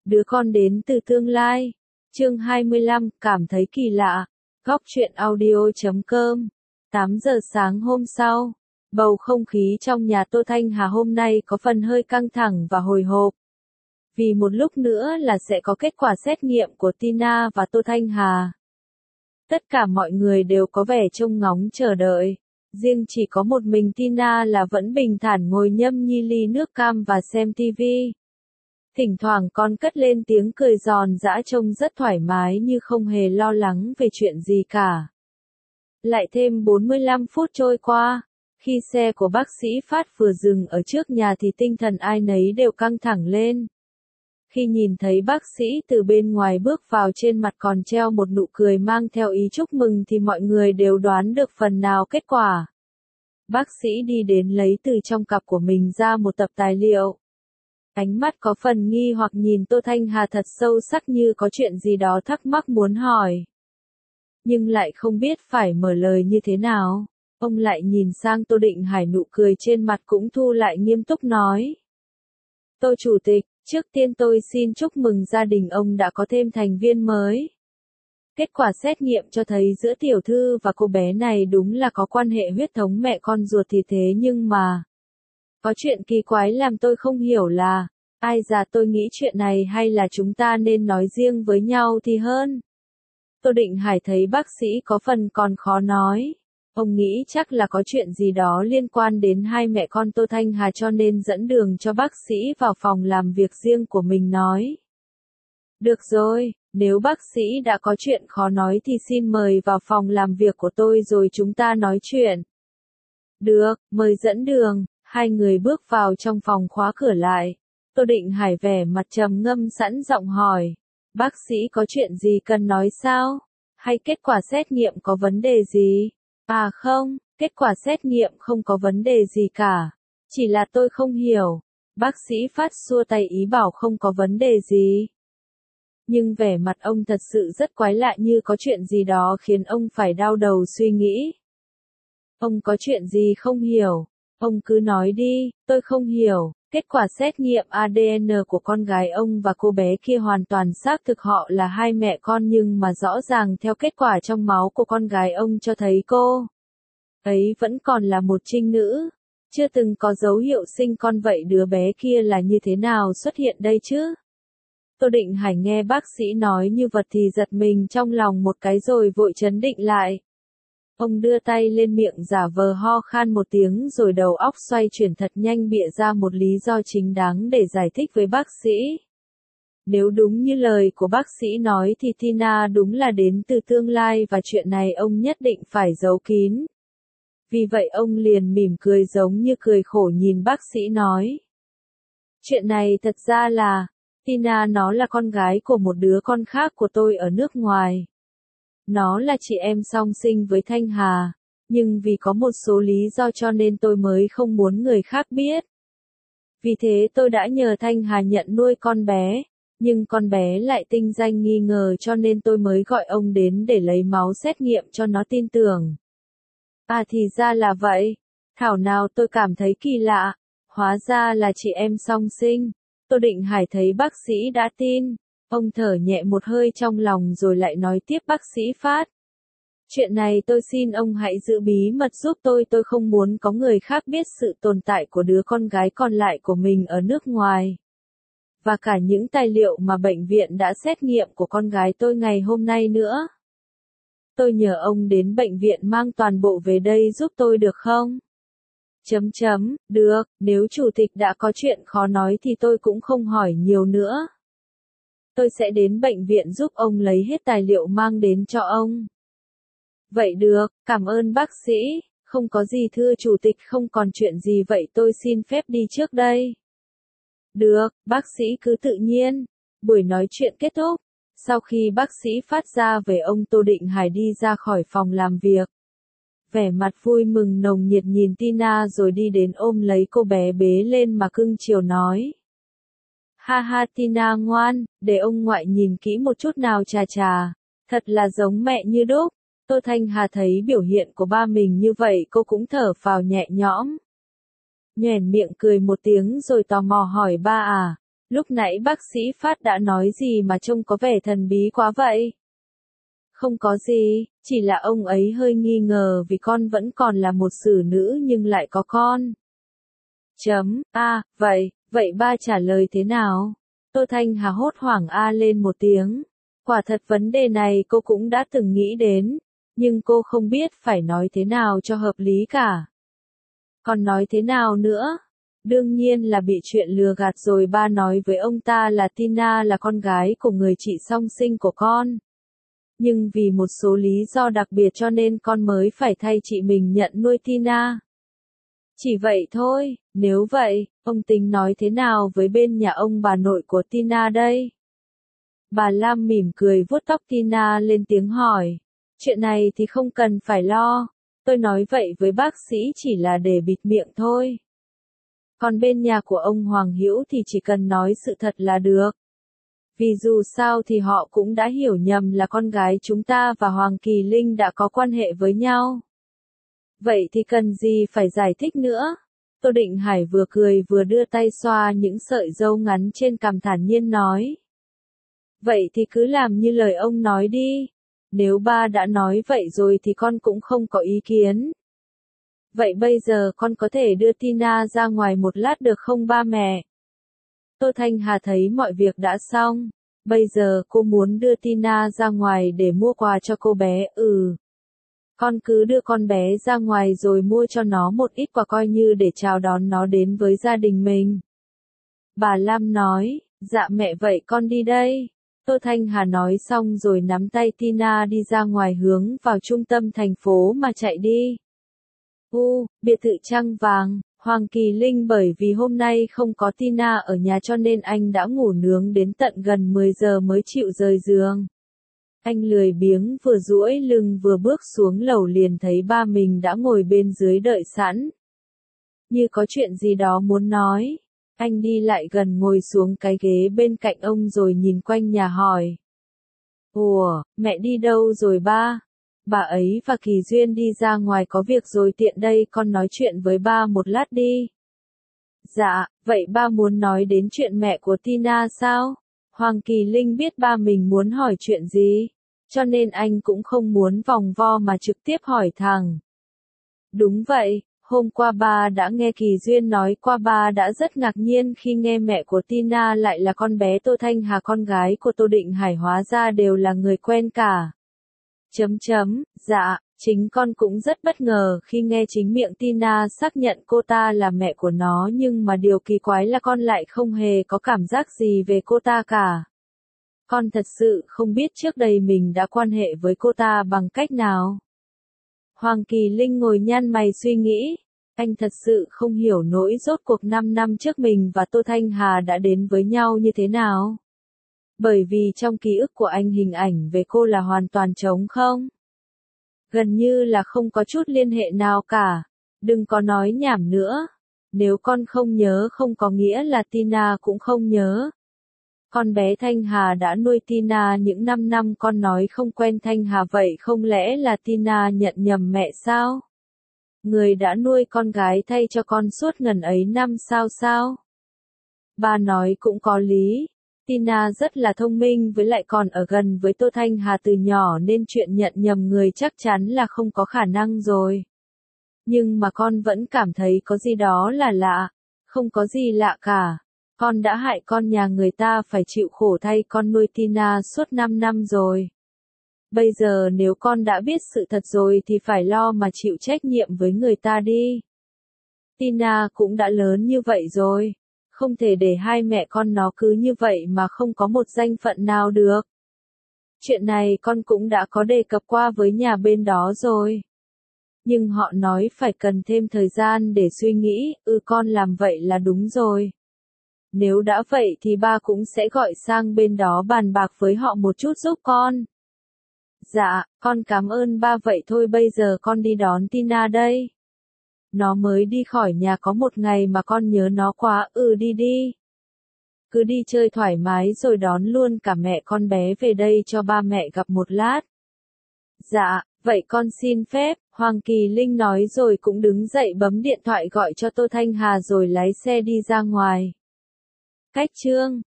Đứa con đến từ tương lai. Chương 25, cảm thấy kỳ lạ. Góc truyện audio.com. 8 giờ sáng hôm sau, bầu không khí trong nhà Tô Thanh Hà hôm nay có phần hơi căng thẳng và hồi hộp. Vì một lúc nữa là sẽ có kết quả xét nghiệm của Tina và Tô Thanh Hà. Tất cả mọi người đều có vẻ trông ngóng chờ đợi. Riêng chỉ có một mình Tina là vẫn bình thản ngồi nhâm nhi ly nước cam và xem tivi. Thỉnh thoảng con cất lên tiếng cười giòn giã trông rất thoải mái như không hề lo lắng về chuyện gì cả. Lại thêm 45 phút trôi qua, khi xe của bác sĩ Phát vừa dừng ở trước nhà thì tinh thần ai nấy đều căng thẳng lên. Khi nhìn thấy bác sĩ từ bên ngoài bước vào trên mặt còn treo một nụ cười mang theo ý chúc mừng thì mọi người đều đoán được phần nào kết quả. Bác sĩ đi đến lấy từ trong cặp của mình ra một tập tài liệu. Ánh mắt có phần nghi hoặc nhìn Tô Thanh Hà thật sâu sắc như có chuyện gì đó thắc mắc muốn hỏi. Nhưng lại không biết phải mở lời như thế nào. Ông lại nhìn sang Tô Định Hải, nụ cười trên mặt cũng thu lại, nghiêm túc nói. Tô Chủ tịch, trước tiên tôi xin chúc mừng gia đình ông đã có thêm thành viên mới. Kết quả xét nghiệm cho thấy giữa tiểu thư và cô bé này đúng là có quan hệ huyết thống mẹ con ruột thì thế nhưng mà... Có chuyện kỳ quái làm tôi không hiểu là, ai già tôi nghĩ chuyện này hay là chúng ta nên nói riêng với nhau thì hơn. Tô Định Hải thấy bác sĩ có phần còn khó nói. Ông nghĩ chắc là có chuyện gì đó liên quan đến hai mẹ con Tô Thanh Hà cho nên dẫn đường cho bác sĩ vào phòng làm việc riêng của mình nói. Được rồi, nếu bác sĩ đã có chuyện khó nói thì xin mời vào phòng làm việc của tôi rồi chúng ta nói chuyện. Được, mời dẫn đường. Hai người bước vào trong phòng khóa cửa lại. Tô Định Hải vẻ mặt trầm ngâm sẵn giọng hỏi. Bác sĩ có chuyện gì cần nói sao? Hay kết quả xét nghiệm có vấn đề gì? À không, kết quả xét nghiệm không có vấn đề gì cả. Chỉ là tôi không hiểu. Bác sĩ Phát xua tay ý bảo không có vấn đề gì. Nhưng vẻ mặt ông thật sự rất quái lạ, như có chuyện gì đó khiến ông phải đau đầu suy nghĩ. Ông có chuyện gì không hiểu? Ông cứ nói đi, tôi không hiểu. Kết quả xét nghiệm ADN của con gái ông và cô bé kia hoàn toàn xác thực họ là hai mẹ con, nhưng mà rõ ràng theo kết quả trong máu của con gái ông cho thấy cô ấy vẫn còn là một trinh nữ, chưa từng có dấu hiệu sinh con. Vậy đứa bé kia là như thế nào xuất hiện đây chứ? Tô Định Hải nghe bác sĩ nói như vật thì giật mình trong lòng một cái rồi vội trấn định lại. Ông đưa tay lên miệng giả vờ ho khan một tiếng rồi đầu óc xoay chuyển thật nhanh, bịa ra một lý do chính đáng để giải thích với bác sĩ. Nếu đúng như lời của bác sĩ nói thì Tina đúng là đến từ tương lai và chuyện này ông nhất định phải giấu kín. Vì vậy ông liền mỉm cười giống như cười khổ nhìn bác sĩ nói. Chuyện này thật ra là, Tina nó là con gái của một đứa con khác của tôi ở nước ngoài. Nó là chị em song sinh với Thanh Hà, nhưng vì có một số lý do cho nên tôi mới không muốn người khác biết. Vì thế tôi đã nhờ Thanh Hà nhận nuôi con bé, nhưng con bé lại tinh danh nghi ngờ cho nên tôi mới gọi ông đến để lấy máu xét nghiệm cho nó tin tưởng. À thì ra là vậy, thảo nào tôi cảm thấy kỳ lạ, hóa ra là chị em song sinh. Tô Định Hải thấy bác sĩ đã tin. Ông thở nhẹ một hơi trong lòng rồi lại nói tiếp bác sĩ Phát. Chuyện này tôi xin ông hãy giữ bí mật giúp tôi không muốn có người khác biết sự tồn tại của đứa con gái còn lại của mình ở nước ngoài. Và cả những tài liệu mà bệnh viện đã xét nghiệm của con gái tôi ngày hôm nay nữa. Tôi nhờ ông đến bệnh viện mang toàn bộ về đây giúp tôi được không? Được, nếu chủ tịch đã có chuyện khó nói thì tôi cũng không hỏi nhiều nữa. Tôi sẽ đến bệnh viện giúp ông lấy hết tài liệu mang đến cho ông. Vậy được, cảm ơn bác sĩ, không có gì thưa chủ tịch, không còn chuyện gì vậy tôi xin phép đi trước đây. Được, bác sĩ cứ tự nhiên. Buổi nói chuyện kết thúc. Sau khi bác sĩ Phát ra về, ông Tô Định Hải đi ra khỏi phòng làm việc. Vẻ mặt vui mừng nồng nhiệt nhìn Tina rồi đi đến ôm lấy cô bé bế lên mà cưng chiều nói. Ha ha Tina ngoan, để ông ngoại nhìn kỹ một chút nào, chà chà, thật là giống mẹ như đúc. Tô Thanh Hà thấy biểu hiện của ba mình như vậy cô cũng thở phào nhẹ nhõm. Nhoẻn miệng cười một tiếng rồi tò mò hỏi ba à, Lúc nãy bác sĩ Phát đã nói gì mà trông có vẻ thần bí quá vậy? Không có gì, chỉ là ông ấy hơi nghi ngờ vì con vẫn còn là một xử nữ nhưng lại có con. Vậy ba trả lời thế nào? Tô Thanh Hà hốt hoảng lên một tiếng. Quả thật vấn đề này cô cũng đã từng nghĩ đến, nhưng cô không biết phải nói thế nào cho hợp lý cả. Còn nói thế nào nữa? Đương nhiên là bị chuyện lừa gạt rồi, ba nói với ông ta là Tina là con gái của người chị song sinh của con. Nhưng vì một số lý do đặc biệt cho nên con mới phải thay chị mình nhận nuôi Tina. Chỉ vậy thôi, nếu vậy, ông tính nói thế nào với bên nhà ông bà nội của Tina đây? Bà Lam mỉm cười vuốt tóc Tina lên tiếng hỏi. Chuyện này thì không cần phải lo, tôi nói vậy với bác sĩ chỉ là để bịt miệng thôi. Còn bên nhà của ông Hoàng Hữu thì chỉ cần nói sự thật là được. Vì dù sao thì họ cũng đã hiểu nhầm là con gái chúng ta và Hoàng Kỳ Linh đã có quan hệ với nhau. Vậy thì cần gì phải giải thích nữa? Tô Định Hải vừa cười vừa đưa tay xoa những sợi râu ngắn trên cằm thản nhiên nói. Vậy thì cứ làm như lời ông nói đi. Nếu ba đã nói vậy rồi thì con cũng không có ý kiến. Vậy bây giờ con có thể đưa Tina ra ngoài một lát được không ba mẹ? Tô Thanh Hà thấy mọi việc đã xong. Bây giờ cô muốn đưa Tina ra ngoài để mua quà cho cô bé. Con cứ đưa con bé ra ngoài rồi mua cho nó một ít quà coi như để chào đón nó đến với gia đình mình. Bà Lam nói, dạ mẹ vậy con đi đây. Tô Thanh Hà nói xong rồi nắm tay Tina đi ra ngoài hướng vào trung tâm thành phố mà chạy đi. Biệt thự trăng vàng, Hoàng Kỳ Linh bởi vì hôm nay không có Tina ở nhà cho nên anh đã ngủ nướng đến tận gần 10 giờ mới chịu rời giường. Anh lười biếng vừa duỗi lưng vừa bước xuống lầu liền thấy ba mình đã ngồi bên dưới đợi sẵn. Như có chuyện gì đó muốn nói. Anh đi lại gần ngồi xuống cái ghế bên cạnh ông rồi nhìn quanh nhà hỏi. Ủa, mẹ đi đâu rồi ba? Bà ấy và Kỳ Duyên đi ra ngoài có việc rồi tiện đây con nói chuyện với ba một lát đi. Dạ, vậy ba muốn nói đến chuyện mẹ của Tina sao? Hoàng Kỳ Linh biết ba mình muốn hỏi chuyện gì, cho nên anh cũng không muốn vòng vo mà trực tiếp hỏi thẳng. Đúng vậy, hôm qua ba đã nghe Kỳ Duyên nói qua ba đã rất ngạc nhiên khi nghe mẹ của Tina lại là con bé Tô Thanh Hà con gái của Tô Định Hải hóa ra đều là người quen cả. Dạ, chính con cũng rất bất ngờ khi nghe chính miệng Tina xác nhận cô ta là mẹ của nó nhưng mà điều kỳ quái là con lại không hề có cảm giác gì về cô ta cả. Con thật sự không biết trước đây mình đã quan hệ với cô ta bằng cách nào. Hoàng Kỳ Linh ngồi nhăn mày suy nghĩ. Anh thật sự không hiểu nỗi rốt cuộc 5 năm trước mình và Tô Thanh Hà đã đến với nhau như thế nào. Bởi vì trong ký ức của anh hình ảnh về cô là hoàn toàn trống không. Gần như là không có chút liên hệ nào cả. Đừng có nói nhảm nữa. Nếu con không nhớ không có nghĩa là Tina cũng không nhớ. Con bé Thanh Hà đã nuôi Tina những 5 năm con nói không quen Thanh Hà vậy không lẽ là Tina nhận nhầm mẹ sao? Người đã nuôi con gái thay cho con suốt ngần ấy năm sao? Ba nói cũng có lý. Tina rất là thông minh với lại còn ở gần với Tô Thanh Hà từ nhỏ nên chuyện nhận nhầm người chắc chắn là không có khả năng rồi. Nhưng mà con vẫn cảm thấy có gì đó là lạ. Không có gì lạ cả. Con đã hại con nhà người ta phải chịu khổ thay con nuôi Tina suốt 5 năm rồi. Bây giờ nếu con đã biết sự thật rồi thì phải lo mà chịu trách nhiệm với người ta đi. Tina cũng đã lớn như vậy rồi. Không thể để hai mẹ con nó cứ như vậy mà không có một danh phận nào được. Chuyện này con cũng đã có đề cập qua với nhà bên đó rồi. Nhưng họ nói phải cần thêm thời gian để suy nghĩ, con làm vậy là đúng rồi. Nếu đã vậy thì ba cũng sẽ gọi sang bên đó bàn bạc với họ một chút giúp con. Dạ, con cảm ơn ba vậy thôi bây giờ con đi đón Tina đây. Nó mới đi khỏi nhà có một ngày mà con nhớ nó quá, đi. Cứ đi chơi thoải mái rồi đón luôn cả mẹ con bé về đây cho ba mẹ gặp một lát. Dạ, vậy con xin phép, Hoàng Kỳ Linh nói rồi cũng đứng dậy bấm điện thoại gọi cho Tô Thanh Hà rồi lái xe đi ra ngoài. Cách chương